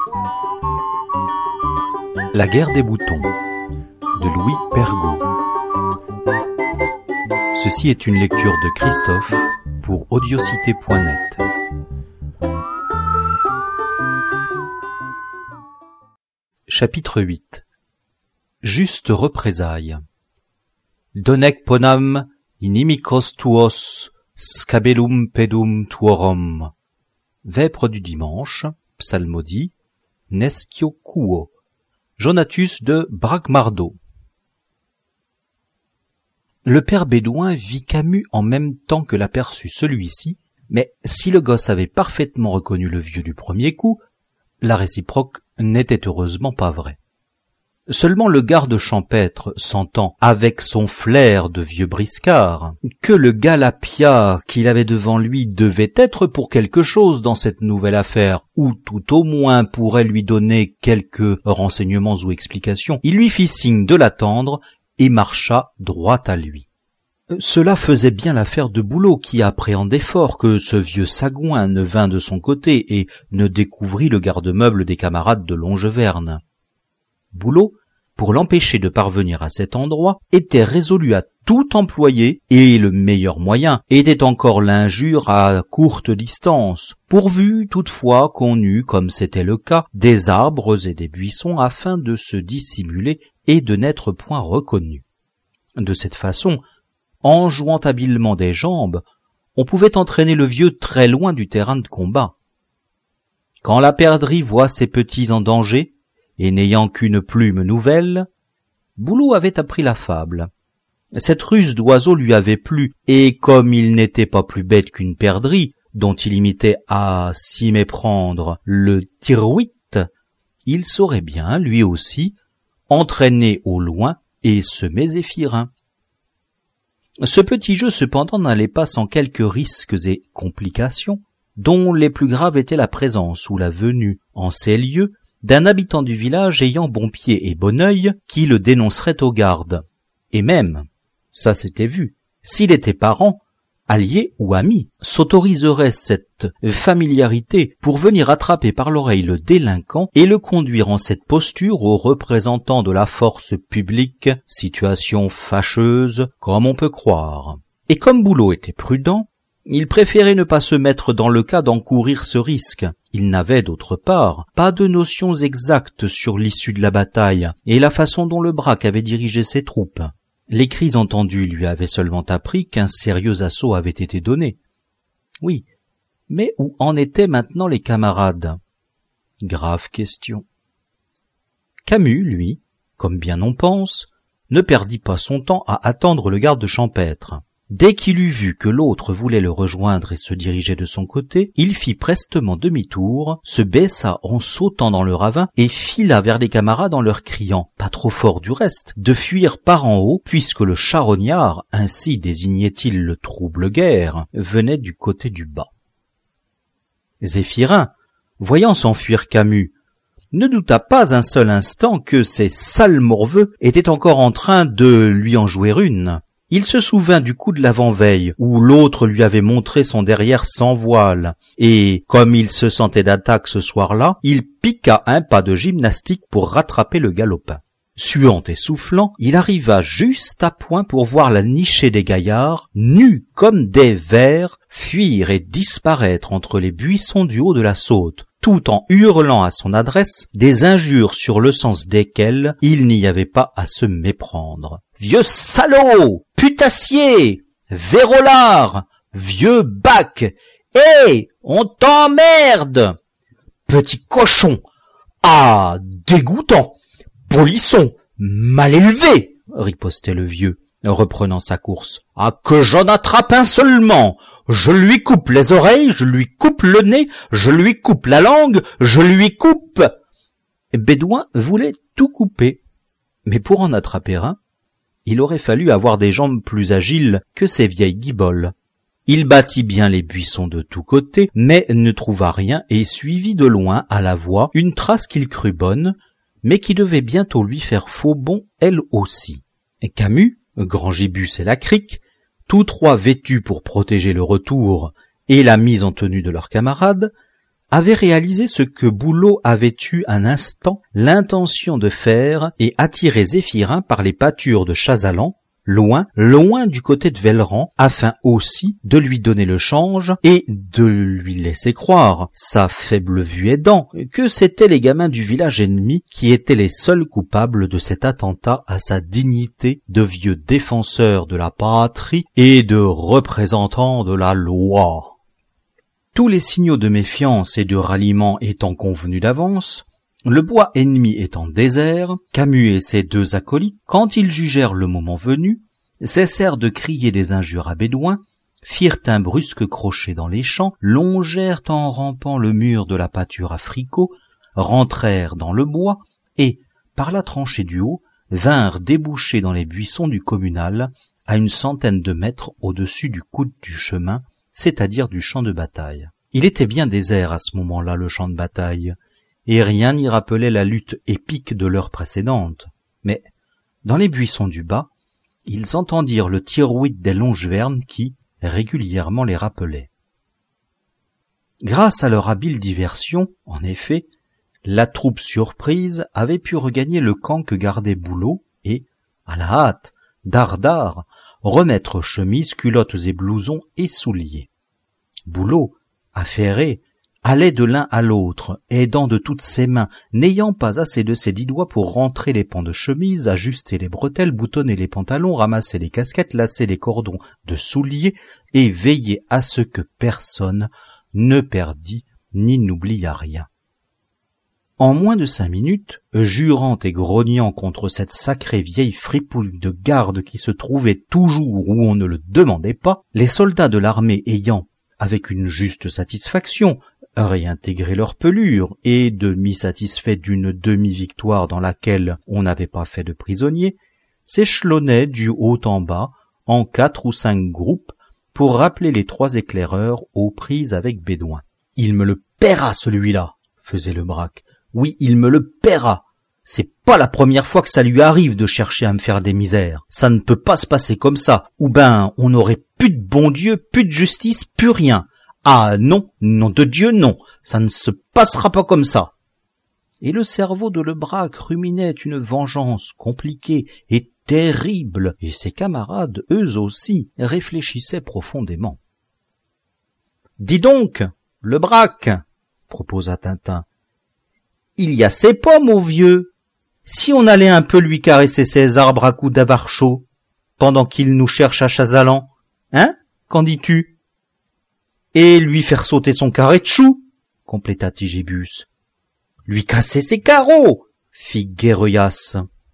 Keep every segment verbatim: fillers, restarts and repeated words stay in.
La guerre des boutons de Louis Pergaud. Ceci est une lecture de Christophe pour audiocité point net. Chapitre huit. Juste représailles. Donec ponam inimicos tuos scabellum pedum tuorum. Vêpres du dimanche, psalmodie, nescio quo. Jonatus de Bragmardo. Le père Bédouin vit Camus en même temps que l'aperçut celui-ci, mais si le gosse avait parfaitement reconnu le vieux du premier coup, la réciproque n'était heureusement pas vraie. Seulement le garde champêtre sentant, avec son flair de vieux briscard, que le galapia qu'il avait devant lui devait être pour quelque chose dans cette nouvelle affaire, ou tout au moins pourrait lui donner quelques renseignements ou explications, il lui fit signe de l'attendre et marcha droit à lui. Cela faisait bien l'affaire de Boulot, qui appréhendait fort que ce vieux sagouin ne vînt de son côté et ne découvrît le garde-meuble des camarades de Longeverne. Boulot, pour l'empêcher de parvenir à cet endroit, était résolu à tout employer, et le meilleur moyen était encore l'injure à courte distance, pourvu toutefois qu'on eût, comme c'était le cas, des arbres et des buissons afin de se dissimuler et de n'être point reconnu. De cette façon, en jouant habilement des jambes, on pouvait entraîner le vieux très loin du terrain de combat. Quand la perdrix voit ses petits en danger, et n'ayant qu'une plume nouvelle, Boulot avait appris la fable. Cette ruse d'oiseau lui avait plu, et comme il n'était pas plus bête qu'une perdrix, dont il imitait à s'y méprendre le tirouit, il saurait bien, lui aussi, entraîner au loin et semer zéphirin. Ce petit jeu cependant n'allait pas sans quelques risques et complications, dont les plus graves étaient la présence ou la venue en ces lieux d'un habitant du village ayant bon pied et bon œil qui le dénoncerait aux gardes. Et même, ça s'était vu, s'il était parent, allié ou ami, s'autoriserait cette familiarité pour venir attraper par l'oreille le délinquant et le conduire en cette posture aux représentants de la force publique, situation fâcheuse, comme on peut croire. Et comme Boulot était prudent, il préférait ne pas se mettre dans le cas d'encourir ce risque. Il n'avait, d'autre part, pas de notions exactes sur l'issue de la bataille et la façon dont le braque avait dirigé ses troupes. Les cris entendus lui avaient seulement appris qu'un sérieux assaut avait été donné. Oui, mais où en étaient maintenant les camarades? Grave question. Camus, lui, comme bien on pense, ne perdit pas son temps à attendre le garde champêtre. Dès qu'il eut vu que l'autre voulait le rejoindre et se dirigeait de son côté, il fit prestement demi-tour, se baissa en sautant dans le ravin et fila vers les camarades en leur criant, pas trop fort du reste, de fuir par en haut, puisque le charognard, ainsi désignait-il le trouble-guerre, venait du côté du bas. Zéphirin, voyant s'enfuir Camus, ne douta pas un seul instant que ces sales morveux étaient encore en train de lui en jouer une. Il se souvint du coup de l'avant-veille, où l'autre lui avait montré son derrière sans voile, et, comme il se sentait d'attaque ce soir-là, il piqua un pas de gymnastique pour rattraper le galopin. Suant et soufflant, il arriva juste à point pour voir la nichée des gaillards, nus comme des vers, fuir et disparaître entre les buissons du haut de la saute, tout en hurlant à son adresse des injures sur le sens desquelles il n'y avait pas à se méprendre. « Vieux salaud! Putassier! Vérolard! Vieux bac! Hé! On t'emmerde! Petit cochon! Ah! Dégoûtant! Polisson! Mal élevé! » ripostait le vieux, reprenant sa course. « Ah, que j'en attrape un seulement! Je lui coupe les oreilles, je lui coupe le nez, je lui coupe la langue, je lui coupe... » Bédouin voulait tout couper, mais pour en attraper un, il aurait fallu avoir des jambes plus agiles que ces vieilles guiboles. Il battit bien les buissons de tous côtés, mais ne trouva rien et suivit de loin à la voie une trace qu'il crut bonne, mais qui devait bientôt lui faire faux bond elle aussi. Et Camus, Grand-Gibus et la Crique, tous trois vêtus pour protéger le retour et la mise en tenue de leurs camarades, avait réalisé ce que Boulot avait eu un instant l'intention de faire et attirer Zéphirin par les pâtures de Chazalan, loin, loin du côté de Velleran, afin aussi de lui donner le change et de lui laisser croire, sa faible vue aidant, que c'étaient les gamins du village ennemi qui étaient les seuls coupables de cet attentat à sa dignité de vieux défenseur de la patrie et de représentant de la loi. Tous les signaux de méfiance et de ralliement étant convenus d'avance, le bois ennemi étant désert, Camus et ses deux acolytes, quand ils jugèrent le moment venu, cessèrent de crier des injures à Bédouin, firent un brusque crochet dans les champs, longèrent en rampant le mur de la pâture à Fricot, rentrèrent dans le bois et, par la tranchée du haut, vinrent déboucher dans les buissons du communal, à une centaine de mètres au-dessus du coude du chemin, c'est-à-dire du champ de bataille. Il était bien désert à ce moment-là, le champ de bataille, et rien n'y rappelait la lutte épique de l'heure précédente. Mais, dans les buissons du bas, ils entendirent le tirouit des longevernes qui, régulièrement, les rappelait. Grâce à leur habile diversion, en effet, la troupe surprise avait pu regagner le camp que gardait Boulot et, à la hâte, dardard, remettre chemises, culottes et blousons et souliers. Boulot, affairé, allait de l'un à l'autre, aidant de toutes ses mains, n'ayant pas assez de ses dix doigts pour rentrer les pans de chemise, ajuster les bretelles, boutonner les pantalons, ramasser les casquettes, lasser les cordons de souliers et veiller à ce que personne ne perdît ni n'oubliât rien. En moins de cinq minutes, jurant et grognant contre cette sacrée vieille fripouille de garde qui se trouvait toujours où on ne le demandait pas, les soldats de l'armée ayant, avec une juste satisfaction, réintégré leur pelure et demi-satisfaits d'une demi-victoire dans laquelle on n'avait pas fait de prisonniers, s'échelonnaient du haut en bas en quatre ou cinq groupes pour rappeler les trois éclaireurs aux prises avec Bédouin. « Il me le paiera, celui-là !» faisait le braque. « Oui, il me le paiera. C'est pas la première fois que ça lui arrive de chercher à me faire des misères. Ça ne peut pas se passer comme ça. Ou ben, on n'aurait plus de bon Dieu, plus de justice, plus rien. Ah non, nom de Dieu, non. Ça ne se passera pas comme ça. » Et le cerveau de Lebraque ruminait une vengeance compliquée et terrible, et ses camarades, eux aussi, réfléchissaient profondément. « Dis donc, Lebraque, proposa Tintin, il y a ses pommes au vieux. Si on allait un peu lui caresser ses arbres à coups d'avare chaud, pendant qu'il nous cherche à Chazalan, hein, qu'en dis-tu? Et lui faire sauter son carré de choux, compléta Tigibus. Lui casser ses carreaux, fit Guéroyas.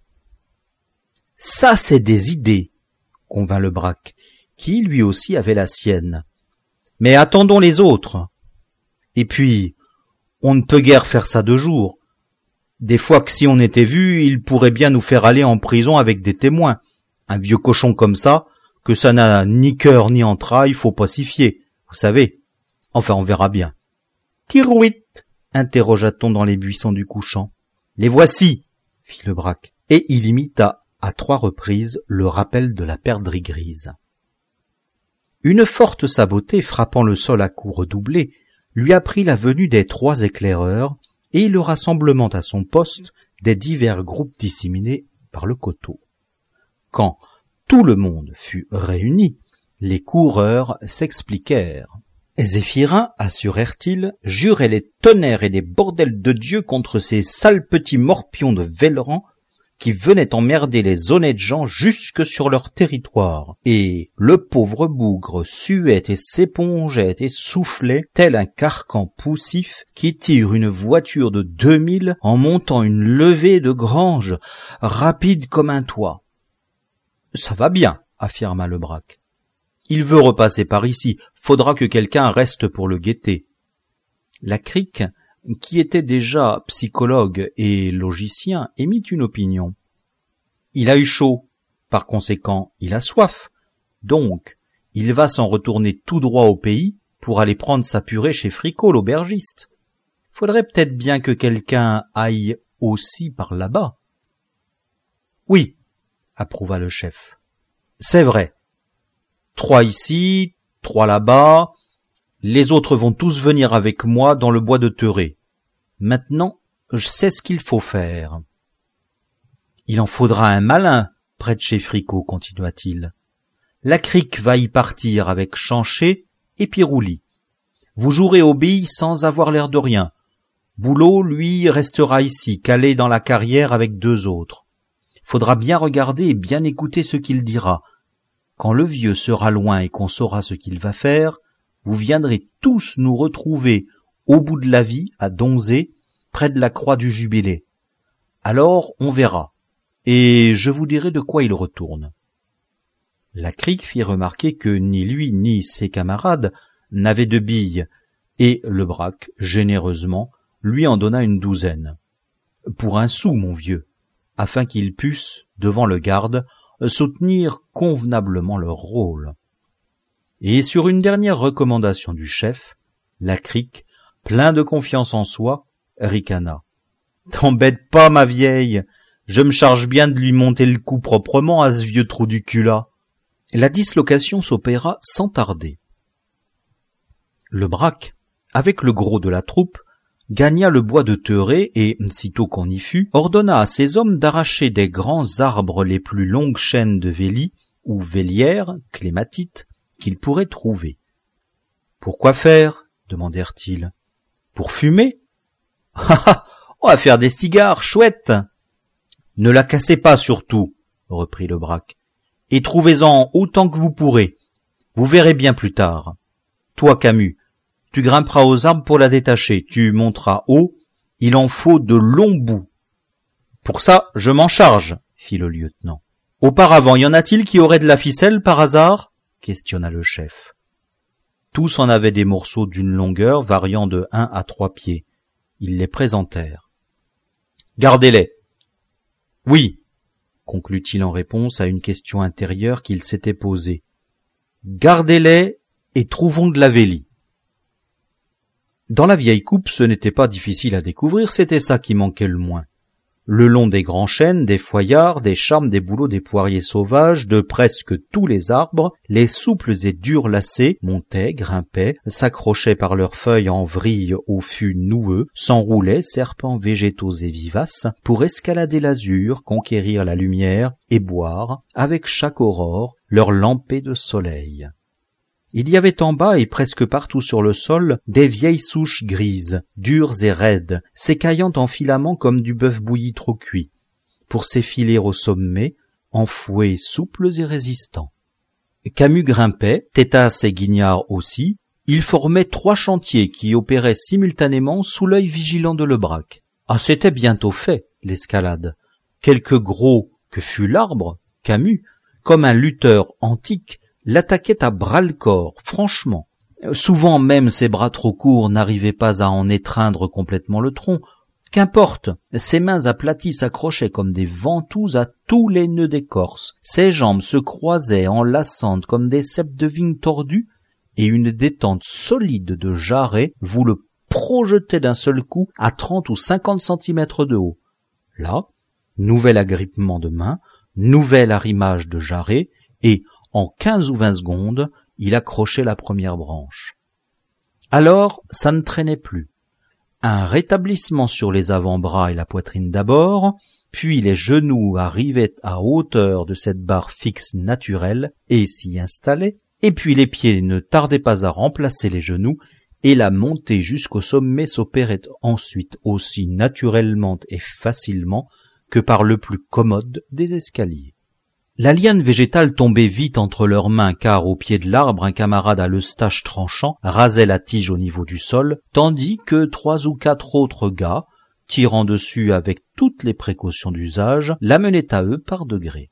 Ça, c'est des idées, convint Lebraque, qui lui aussi avait la sienne. Mais attendons les autres. Et puis, on ne peut guère faire ça de jour. Des fois que si on était vu, il pourrait bien nous faire aller en prison avec des témoins. Un vieux cochon comme ça, que ça n'a ni cœur ni entrailles, faut pas s'y fier, vous savez. Enfin, on verra bien. Tirouit, interrogea-t-on dans les buissons du couchant. Les voici, fit Lebraque, et il imita à trois reprises le rappel de la perdrix grise. Une forte sabotée frappant le sol à coups redoublés lui apprit la venue des trois éclaireurs et le rassemblement à son poste des divers groupes disséminés par le coteau. Quand tout le monde fut réuni, les coureurs s'expliquèrent. Zéphirin, assurèrent-ils, jurait les tonnerres et les bordels de Dieu contre ces sales petits morpions de Velleran qui venaient emmerder les honnêtes gens jusque sur leur territoire, et le pauvre bougre suait et s'épongeait et soufflait tel un carcan poussif qui tire une voiture de deux mille en montant une levée de grange, rapide comme un toit. « Ça va bien, » affirma Lebraque. « Il veut repasser par ici, faudra que quelqu'un reste pour le guetter. » La crique, qui était déjà psychologue et logicien, émit une opinion. Il a eu chaud, par conséquent, il a soif, donc il va s'en retourner tout droit au pays pour aller prendre sa purée chez Fricot, l'aubergiste. Faudrait peut-être bien que quelqu'un aille aussi par là-bas. Oui, approuva le chef. C'est vrai. Trois ici, trois là-bas. Les autres vont tous venir avec moi dans le bois de Terré. Maintenant, je sais ce qu'il faut faire. Il en faudra un malin près de chez Fricot, continua-t-il. La crique va y partir avec Chanchet et Pirouli. Vous jouerez aux billes sans avoir l'air de rien. Boulot, lui, restera ici, calé dans la carrière avec deux autres. Faudra bien regarder et bien écouter ce qu'il dira. Quand le vieux sera loin et qu'on saura ce qu'il va faire, vous viendrez tous nous retrouver au bout de la vie, à Donzé, près de la croix du Jubilé. Alors on verra, et je vous dirai de quoi il retourne. La crique fit remarquer que ni lui ni ses camarades n'avaient de billes, et le braque, généreusement, lui en donna une douzaine. Pour un sou, mon vieux, afin qu'ils pussent, devant le garde, soutenir convenablement leur rôle. Et sur une dernière recommandation du chef, la crique, plein de confiance en soi, ricana. « T'embête pas, ma vieille, je me charge bien de lui monter le cou proprement à ce vieux trou du cul-là. » La dislocation s'opéra sans tarder. Le braque, avec le gros de la troupe, gagna le bois de Terré et, sitôt qu'on y fut, ordonna à ses hommes d'arracher des grands arbres les plus longues chaînes de véli ou vélières, clématites, qu'ils pourraient trouver. « Pourquoi faire ?» demandèrent-ils. « Pour fumer ?»« Ah ah, on va faire des cigares, chouette !»« Ne la cassez pas surtout, » reprit le braque, « et trouvez-en autant que vous pourrez. Vous verrez bien plus tard. Toi, Camus, tu grimperas aux arbres pour la détacher, tu monteras haut, il en faut de longs bouts. »« Pour ça, je m'en charge, » fit le lieutenant. « Auparavant, y en a-t-il qui auraient de la ficelle par hasard ?» questionna le chef. Tous en avaient des morceaux d'une longueur variant de un à trois pieds. Ils les présentèrent. « Gardez-les. »« Oui, » conclut-il en réponse à une question intérieure qu'il s'était posée. « Gardez-les et trouvons de la vélie. » Dans la vieille coupe, ce n'était pas difficile à découvrir, c'était ça qui manquait le moins. Le long des grands chênes, des foyards, des charmes, des bouleaux, des poiriers sauvages, de presque tous les arbres, les souples et durs lacets montaient, grimpaient, s'accrochaient par leurs feuilles en vrille aux fûts noueux, s'enroulaient, serpents végétaux et vivaces, pour escalader l'azur, conquérir la lumière et boire, avec chaque aurore, leur lampée de soleil. Il y avait en bas et presque partout sur le sol des vieilles souches grises, dures et raides, s'écaillant en filaments comme du bœuf bouilli trop cuit, pour s'effiler au sommet, en fouets souples et résistants. Camus grimpait, Tétasse et Guignard aussi, ils formaient trois chantiers qui opéraient simultanément sous l'œil vigilant de Lebraque. Ah, c'était bientôt fait, l'escalade. Quelque gros que fût l'arbre, Camus, comme un lutteur antique, l'attaquait à bras-le-corps, franchement. Souvent même ses bras trop courts n'arrivaient pas à en étreindre complètement le tronc. Qu'importe, ses mains aplaties s'accrochaient comme des ventouses à tous les nœuds d'écorce. Ses jambes se croisaient enlaçantes comme des ceps de vigne tordues, et une détente solide de jarret vous le projetait d'un seul coup à trente ou cinquante centimètres de haut. Là, nouvel agrippement de main, nouvel arrimage de jarret, et en quinze ou vingt secondes, il accrochait la première branche. Alors, ça ne traînait plus. Un rétablissement sur les avant-bras et la poitrine d'abord, puis les genoux arrivaient à hauteur de cette barre fixe naturelle et s'y installaient, et puis les pieds ne tardaient pas à remplacer les genoux, et la montée jusqu'au sommet s'opérait ensuite aussi naturellement et facilement que par le plus commode des escaliers. La liane végétale tombait vite entre leurs mains car au pied de l'arbre un camarade à l'eustache tranchant rasait la tige au niveau du sol, tandis que trois ou quatre autres gars, tirant dessus avec toutes les précautions d'usage, l'amenaient à eux par degrés.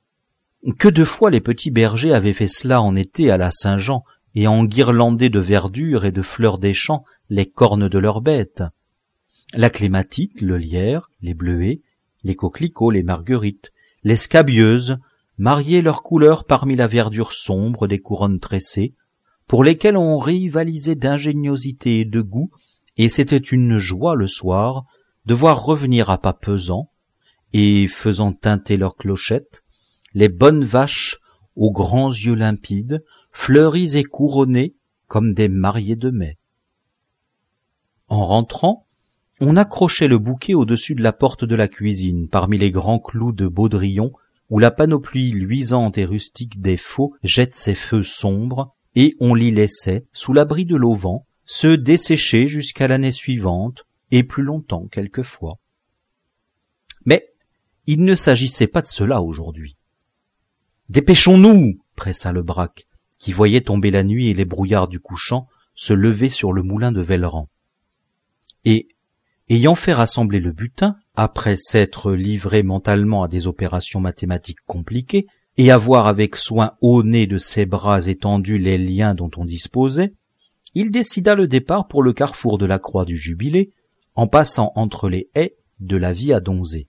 Que de fois les petits bergers avaient fait cela en été à la Saint-Jean et enguirlandé de verdure et de fleurs des champs les cornes de leurs bêtes. La clématite, le lierre, les bleuets, les coquelicots, les marguerites, les scabieuses, mariaient leurs couleurs parmi la verdure sombre des couronnes tressées, pour lesquelles on rivalisait d'ingéniosité et de goût, et c'était une joie le soir de voir revenir à pas pesants, et faisant tinter leurs clochettes, les bonnes vaches aux grands yeux limpides, fleuries et couronnées, comme des mariés de mai. En rentrant, on accrochait le bouquet au-dessus de la porte de la cuisine, parmi les grands clous de baudrillon, où la panoplie luisante et rustique des faux jette ses feux sombres, et on l'y laissait, sous l'abri de l'auvent, se dessécher jusqu'à l'année suivante, et plus longtemps quelquefois. Mais il ne s'agissait pas de cela aujourd'hui. « Dépêchons-nous » pressa le Braque, qui voyait tomber la nuit et les brouillards du couchant se lever sur le moulin de Velleran. Et, ayant fait rassembler le butin, après s'être livré mentalement à des opérations mathématiques compliquées, et avoir avec soin au nez de ses bras étendus les liens dont on disposait, il décida le départ pour le carrefour de la Croix du Jubilé, en passant entre les haies de la Via Donzé.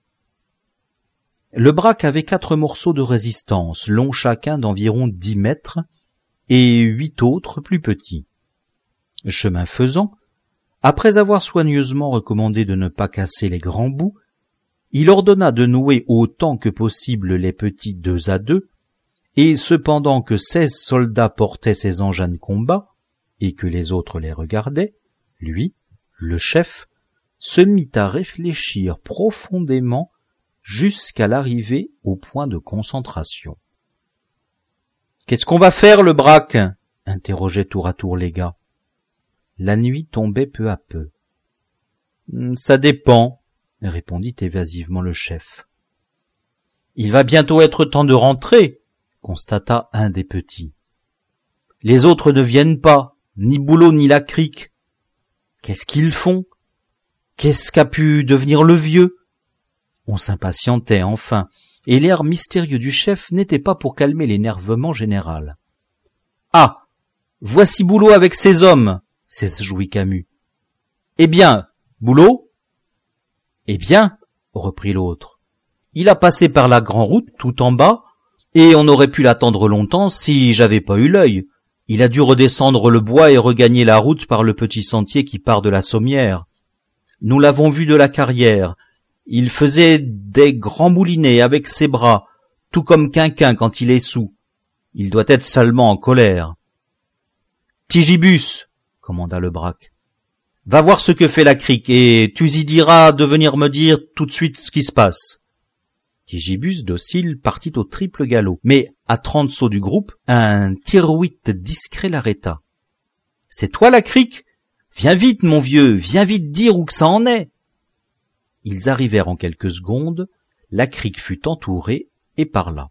Le Braque avait quatre morceaux de résistance, longs chacun d'environ dix mètres, et huit autres plus petits. Chemin faisant, après avoir soigneusement recommandé de ne pas casser les grands bouts, il ordonna de nouer autant que possible les petits deux à deux, et cependant que seize soldats portaient ces engins de combat, et que les autres les regardaient, lui, le chef, se mit à réfléchir profondément jusqu'à l'arrivée au point de concentration. « Qu'est-ce qu'on va faire, le Braque ?» interrogeaient tour à tour les gars. La nuit tombait peu à peu. « Ça dépend », répondit évasivement le chef. « Il va bientôt être temps de rentrer », constata un des petits. « Les autres ne viennent pas, ni Boulot ni la Crique. Qu'est-ce qu'ils font? Qu'est-ce qu'a pu devenir le vieux ?» On s'impatientait enfin, et l'air mystérieux du chef n'était pas pour calmer l'énervement général. « Ah, voici Boulot avec ses hommes !» s'esjouit Camus. « Eh bien, Boulot ?»« Eh bien, » reprit l'autre, « il a passé par la grande route tout en bas, et on aurait pu l'attendre longtemps si j'avais pas eu l'œil. Il a dû redescendre le bois et regagner la route par le petit sentier qui part de la Sommière. Nous l'avons vu de la carrière. Il faisait des grands moulinets avec ses bras, tout comme Quinquin quand il est saoul. Il doit être salement en colère. « Tigibus !» commanda le Braque. « Va voir ce que fait la Crique, et tu y diras de venir me dire tout de suite ce qui se passe. » Tigibus, docile, partit au triple galop, mais à trente sauts du groupe, un tirouite discret l'arrêta. « C'est toi la Crique ? Viens vite, mon vieux, viens vite dire où que ça en est !» Ils arrivèrent en quelques secondes, la Crique fut entourée et parla.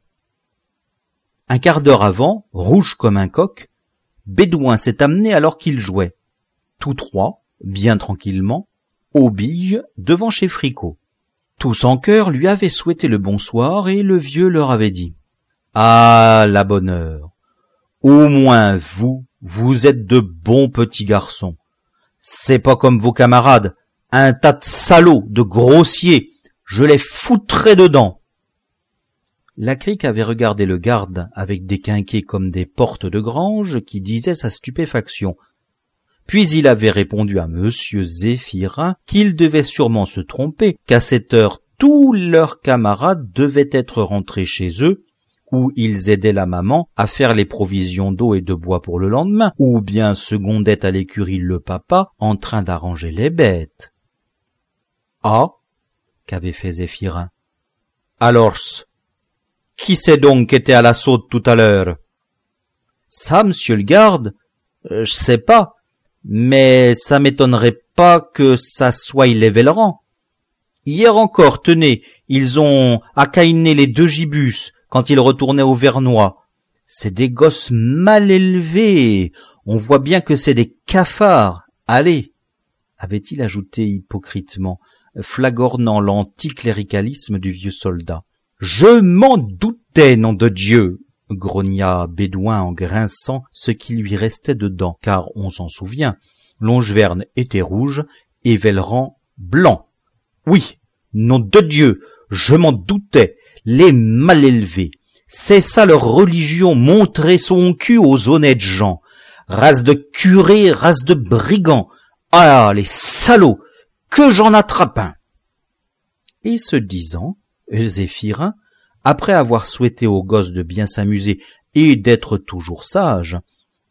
Un quart d'heure avant, rouge comme un coq, Bédouin s'est amené alors qu'il jouait. Tous trois, bien tranquillement, aux billes devant chez Fricot. Tous en chœur lui avaient souhaité le bonsoir et le vieux leur avait dit « Ah, la bonne heure! Au moins vous, vous êtes de bons petits garçons. C'est pas comme vos camarades, un tas de salauds, de grossiers. Je les foutrais dedans. » La Crique avait regardé le garde avec des quinquets comme des portes de grange qui disaient sa stupéfaction. Puis il avait répondu à Monsieur Zéphirin qu'il devait sûrement se tromper, qu'à cette heure tous leurs camarades devaient être rentrés chez eux, où ils aidaient la maman à faire les provisions d'eau et de bois pour le lendemain, ou bien secondaient à l'écurie le papa en train d'arranger les bêtes. « Ah » qu'avait fait Zéphirin. « Alors, qui c'est donc qui était à la saute tout à l'heure ?»« Ça, monsieur le garde, euh, je sais pas. Mais ça m'étonnerait pas que ça soit les Velleran. Hier encore, tenez, ils ont accaïné les deux gibus quand ils retournaient au Vernois. C'est des gosses mal élevés, on voit bien que c'est des cafards. Allez, avait-il ajouté hypocritement, flagornant l'anticléricalisme du vieux soldat. Je m'en doutais, nom de Dieu, grogna Bédouin en grinçant ce qui lui restait dedans, car on s'en souvient, Longeverne était rouge et Velleran blanc. Oui, nom de Dieu, je m'en doutais, les mal élevés. C'est ça leur religion, montrer son cul aux honnêtes gens. Race de curés, race de brigands. Ah, les salauds, que j'en attrape un. Et ce disant, Zéphirin, après avoir souhaité aux gosses de bien s'amuser et d'être toujours sages,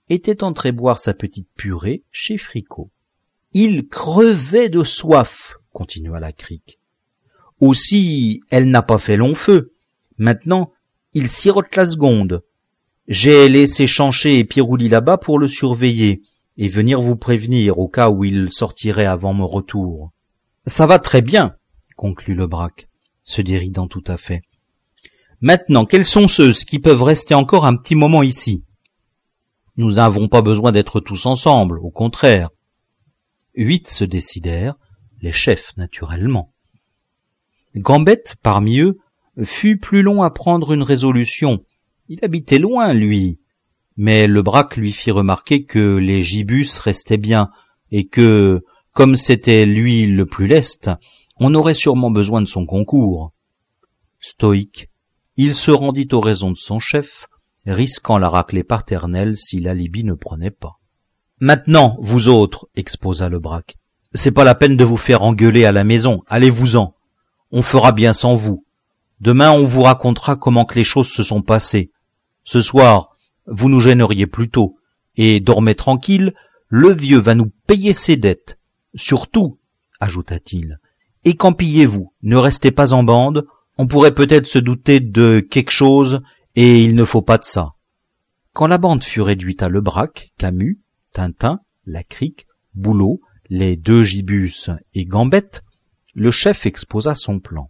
était entré boire sa petite purée chez Fricot. Il crevait de soif, continua la Crique. Aussi, elle n'a pas fait long feu. Maintenant, il sirote la seconde. J'ai laissé Chancher et Pirouli là-bas pour le surveiller et venir vous prévenir au cas où il sortirait avant mon retour. Ça va très bien, conclut Lebraque, se déridant tout à fait. Maintenant, quels sont ceux qui peuvent rester encore un petit moment ici? Nous n'avons pas besoin d'être tous ensemble, au contraire. Huit se décidèrent, les chefs naturellement. Gambette, parmi eux, fut plus long à prendre une résolution. Il habitait loin, lui. Mais Lebraque lui fit remarquer que les gibus restaient bien, et que, comme c'était lui le plus leste, on aurait sûrement besoin de son concours. Stoïque, il se rendit aux raisons de son chef, risquant la raclée paternelle si l'alibi ne prenait pas. « Maintenant, vous autres, exposa Lebraque, c'est pas la peine de vous faire engueuler à la maison, allez-vous-en. On fera bien sans vous. Demain, on vous racontera comment que les choses se sont passées. Ce soir, vous nous gêneriez plutôt, et dormez tranquille, le vieux va nous payer ses dettes. Surtout, ajouta-t-il, écampillez-vous, ne restez pas en bande, on pourrait peut-être se douter de quelque chose, et il ne faut pas de ça. » Quand la bande fut réduite à Lebraque, Camus, Tintin, la Crique, Boulot, les deux gibus et Gambette, le chef exposa son plan.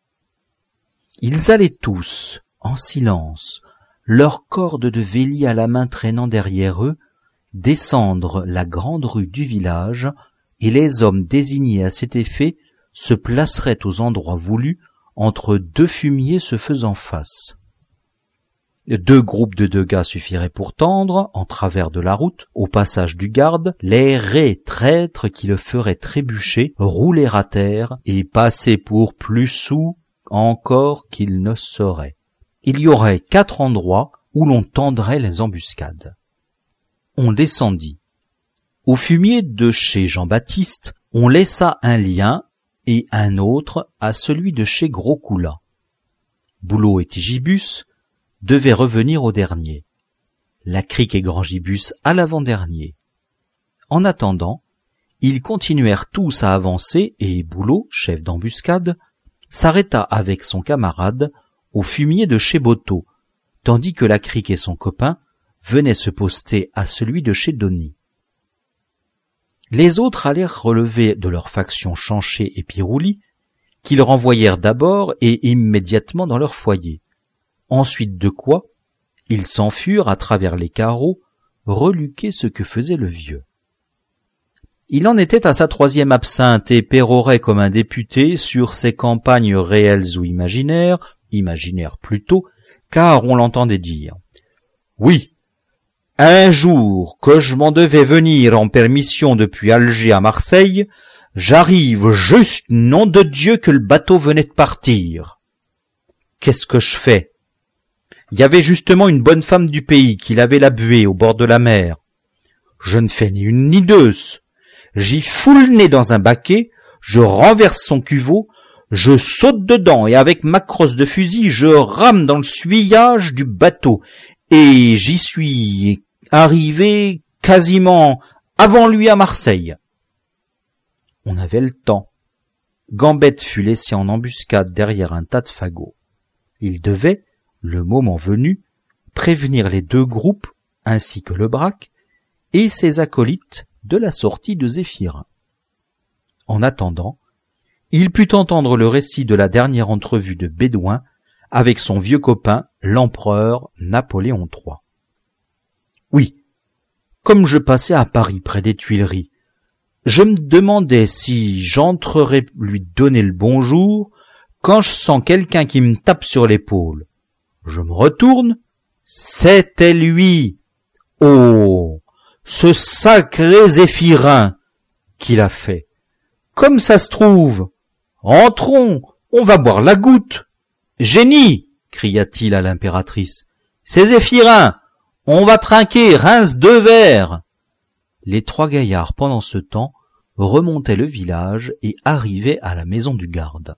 Ils allaient tous, en silence, leurs cordes de véli à la main traînant derrière eux, descendre la grande rue du village, et les hommes désignés à cet effet se placeraient aux endroits voulus entre deux fumiers se faisant face. Deux groupes de deux gars suffiraient pour tendre, en travers de la route, au passage du garde, les raies traîtres qui le feraient trébucher, rouler à terre et passer pour plus soûls encore qu'il ne serait. Il y aurait quatre endroits où l'on tendrait les embuscades. On descendit. Au fumier de chez Jean-Baptiste, on laissa un lien et un autre à celui de chez Groscoula. Boulot et Tigibus devaient revenir au dernier, la Crique et Grand Gibus à l'avant-dernier. En attendant, ils continuèrent tous à avancer et Boulot, chef d'embuscade, s'arrêta avec son camarade au fumier de chez Boto, tandis que la Crique et son copain venaient se poster à celui de chez Donny. Les autres allèrent relever de leur faction Chancher et Pirouli, qu'ils renvoyèrent d'abord et immédiatement dans leur foyer. Ensuite de quoi, ils s'enfurent à travers les carreaux, reluquer ce que faisait le vieux. Il en était à sa troisième absinthe et pérorait comme un député sur ses campagnes réelles ou imaginaires, imaginaires plutôt, car on l'entendait dire « Oui, un jour que je m'en devais venir en permission depuis Alger à Marseille, j'arrive juste, nom de Dieu, que le bateau venait de partir. Qu'est-ce que je fais ? Il y avait justement une bonne femme du pays qui lavait la buée au bord de la mer. Je ne fais ni une ni deux. J'y fous le nez dans un baquet, je renverse son cuveau, je saute dedans et avec ma crosse de fusil, je rame dans le suyage du bateau et j'y suis arrivé quasiment avant lui à Marseille. » On avait le temps. Gambette fut laissé en embuscade derrière un tas de fagots. Il devait, le moment venu, prévenir les deux groupes, ainsi que Lebraque, et ses acolytes de la sortie de Zéphirin. En attendant, il put entendre le récit de la dernière entrevue de Bédouin avec son vieux copain, l'empereur Napoléon trois. Oui, comme je passais à Paris près des Tuileries, je me demandais si j'entrerais lui donner le bonjour quand je sens quelqu'un qui me tape sur l'épaule. Je me retourne, c'était lui. Oh, ce sacré Zéphirin qu'il a fait. Comme ça se trouve. Entrons, on va boire la goutte. Génie, cria-t-il à l'impératrice. C'est Zéphirin, on va trinquer, rince deux verres. Les trois gaillards, pendant ce temps, remontaient le village et arrivaient à la maison du garde.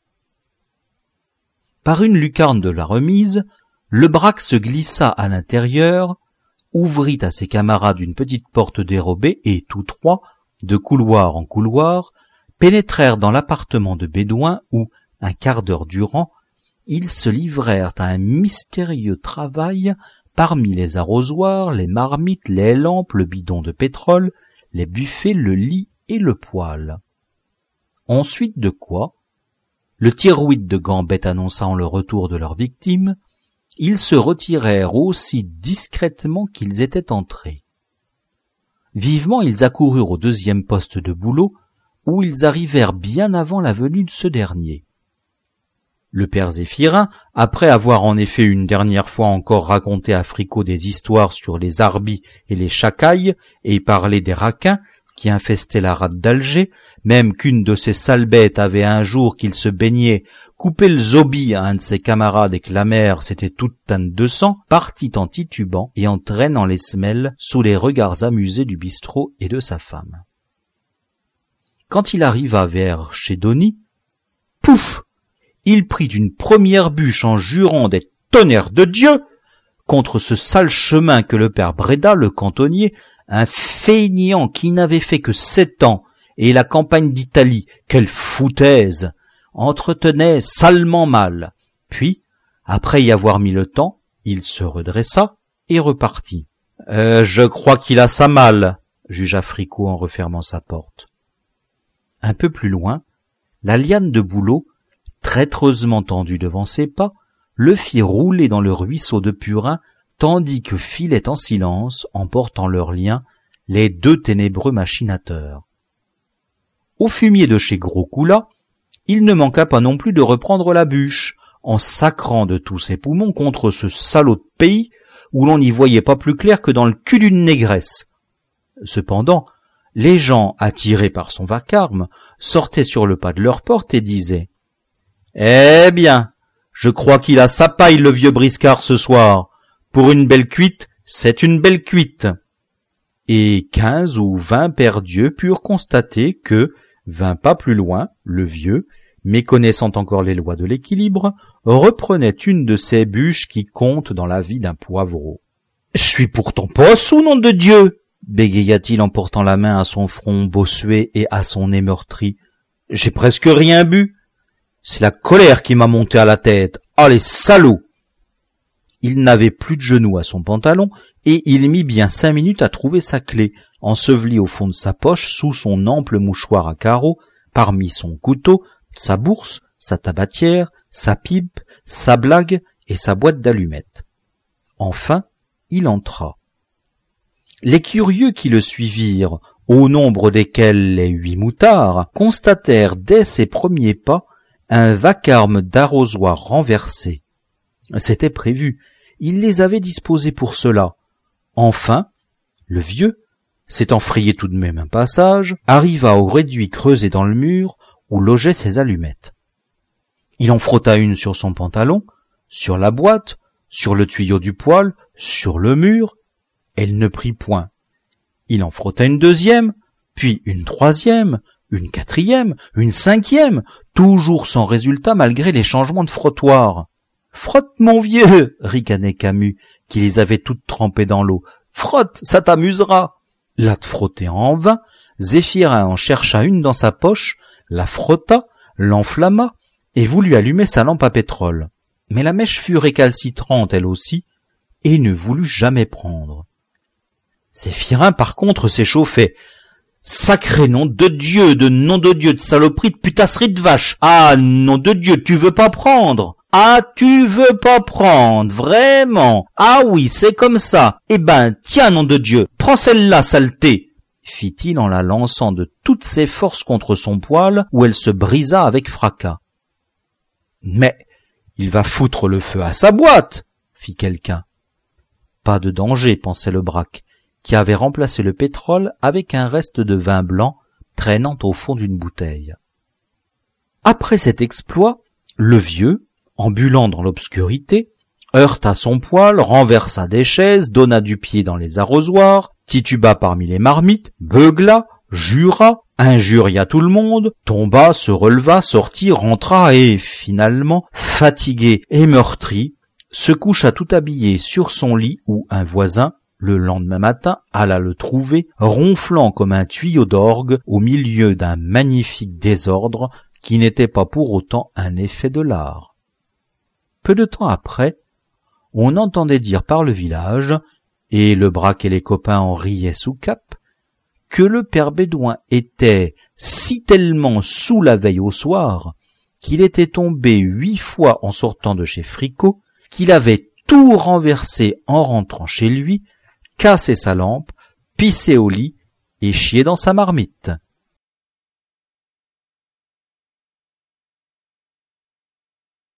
Par une lucarne de la remise, Lebraque se glissa à l'intérieur, ouvrit à ses camarades une petite porte dérobée et tous trois, de couloir en couloir, pénétrèrent dans l'appartement de Bédouin où, un quart d'heure durant, ils se livrèrent à un mystérieux travail parmi les arrosoirs, les marmites, les lampes, le bidon de pétrole, les buffets, le lit et le poêle. Ensuite de quoi, le tirouide de Gambette annonçant le retour de leur victime, ils se retirèrent aussi discrètement qu'ils étaient entrés. Vivement ils accoururent au deuxième poste de boulot, où ils arrivèrent bien avant la venue de ce dernier. Le père Zéphirin, après avoir en effet une dernière fois encore raconté à Fricot des histoires sur les arbis et les chacailles, et parlé des raquins qui infestaient la rade d'Alger, même qu'une de ces sales bêtes avait un jour qu'il se baignait coupé le zobi à un de ses camarades et que la mer s'était toute teinte de sang, partit en titubant et en traînant les semelles sous les regards amusés du bistrot et de sa femme. Quand il arriva vers chez Dony, pouf! Il prit une première bûche en jurant des tonnerres de Dieu contre ce sale chemin que le père Bréda, le cantonnier, un feignant qui n'avait fait que sept ans, et la campagne d'Italie, quelle foutaise, entretenait salement mal. Puis, après y avoir mis le temps, il se redressa et repartit. Euh, « Je crois qu'il a ça mal, » jugea Fricot en refermant sa porte. Un peu plus loin, la liane de bouleau, traîtreusement tendue devant ses pas, le fit rouler dans le ruisseau de Purin, tandis que filaient en silence, en portant leurs liens, les deux ténébreux machinateurs. Au fumier de chez Groscoula, il ne manqua pas non plus de reprendre la bûche, en sacrant de tous ses poumons contre ce salaud de pays où l'on n'y voyait pas plus clair que dans le cul d'une négresse. Cependant, les gens, attirés par son vacarme, sortaient sur le pas de leur porte et disaient « Eh bien, je crois qu'il a sa paille, le vieux briscard, ce soir. Pour une belle cuite, c'est une belle cuite. » Et quinze ou vingt pères Dieu purent constater que, vingt pas plus loin, le vieux, méconnaissant encore les lois de l'équilibre, reprenait une de ces bûches qui comptent dans la vie d'un poivreau. « Je suis pourtant pas sous, nom de Dieu !» bégaya-t-il en portant la main à son front bossué et à son nez meurtri. « J'ai presque rien bu. C'est la colère qui m'a monté à la tête. Ah, les salauds !» Il n'avait plus de genoux à son pantalon, et il mit bien cinq minutes à trouver sa clé, ensevelie au fond de sa poche sous son ample mouchoir à carreaux, parmi son couteau, sa bourse, sa tabatière, sa pipe, sa blague et sa boîte d'allumettes. Enfin, il entra. Les curieux qui le suivirent, au nombre desquels les huit moutards, constatèrent dès ses premiers pas un vacarme d'arrosoir renversé. C'était prévu, il les avait disposés pour cela. Enfin, le vieux, s'étant frayé tout de même un passage, arriva au réduit creusé dans le mur où logeaient ses allumettes. Il en frotta une sur son pantalon, sur la boîte, sur le tuyau du poêle, sur le mur. Elle ne prit point. Il en frotta une deuxième, puis une troisième, une quatrième, une cinquième, toujours sans résultat malgré les changements de frottoir. « Frotte, mon vieux !» ricanait Camus, qui les avait toutes trempées dans l'eau. « Frotte, ça t'amusera !» Là de frotter en vain, Zéphirin en chercha une dans sa poche, la frotta, l'enflamma, et voulut allumer sa lampe à pétrole. Mais la mèche fut récalcitrante, elle aussi, et ne voulut jamais prendre. Zéphirin, par contre, s'échauffait. « Sacré nom de Dieu, de nom de Dieu, de saloperie, de putasserie de vache! Ah, nom de Dieu, tu veux pas prendre? Ah, tu veux pas prendre, vraiment? Ah oui, c'est comme ça. Eh ben, tiens, nom de Dieu, prends celle-là, saleté !» fit-il en la lançant de toutes ses forces contre son poêle, où elle se brisa avec fracas. « Mais il va foutre le feu à sa boîte !» fit quelqu'un. Pas de danger, pensait le braque, qui avait remplacé le pétrole avec un reste de vin blanc traînant au fond d'une bouteille. Après cet exploit, le vieux, ambulant dans l'obscurité, heurta son poêle, renversa des chaises, donna du pied dans les arrosoirs, tituba parmi les marmites, beugla, jura, injuria tout le monde, tomba, se releva, sortit, rentra et, finalement, fatigué et meurtri, se coucha tout habillé sur son lit où un voisin, le lendemain matin, alla le trouver, ronflant comme un tuyau d'orgue au milieu d'un magnifique désordre qui n'était pas pour autant un effet de l'art. Peu de temps après, on entendait dire par le village, et le Braque et les copains en riaient sous cape, que le père Bédouin était si tellement saoul la veille au soir qu'il était tombé huit fois en sortant de chez Fricot, qu'il avait tout renversé en rentrant chez lui, cassé sa lampe, pissé au lit et chié dans sa marmite.